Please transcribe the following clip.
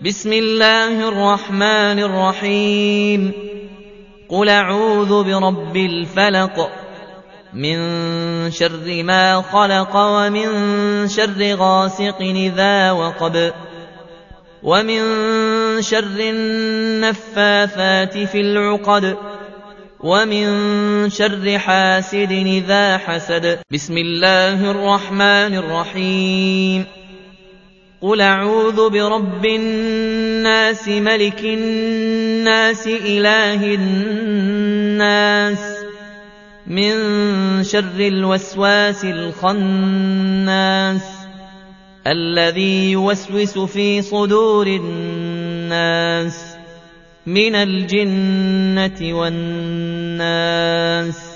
بسم الله الرحمن الرحيم. قل أعوذ برب الفلق من شر ما خلق ومن شر غاسق إذا وقب ومن شر النفاثات في العقد ومن شر حاسد إذا حسد. بسم الله الرحمن الرحيم. قل أعوذ برب الناس ملك الناس إله الناس من شر الوسواس الخناس الذي يوسوس في صدور الناس من الجنة والناس.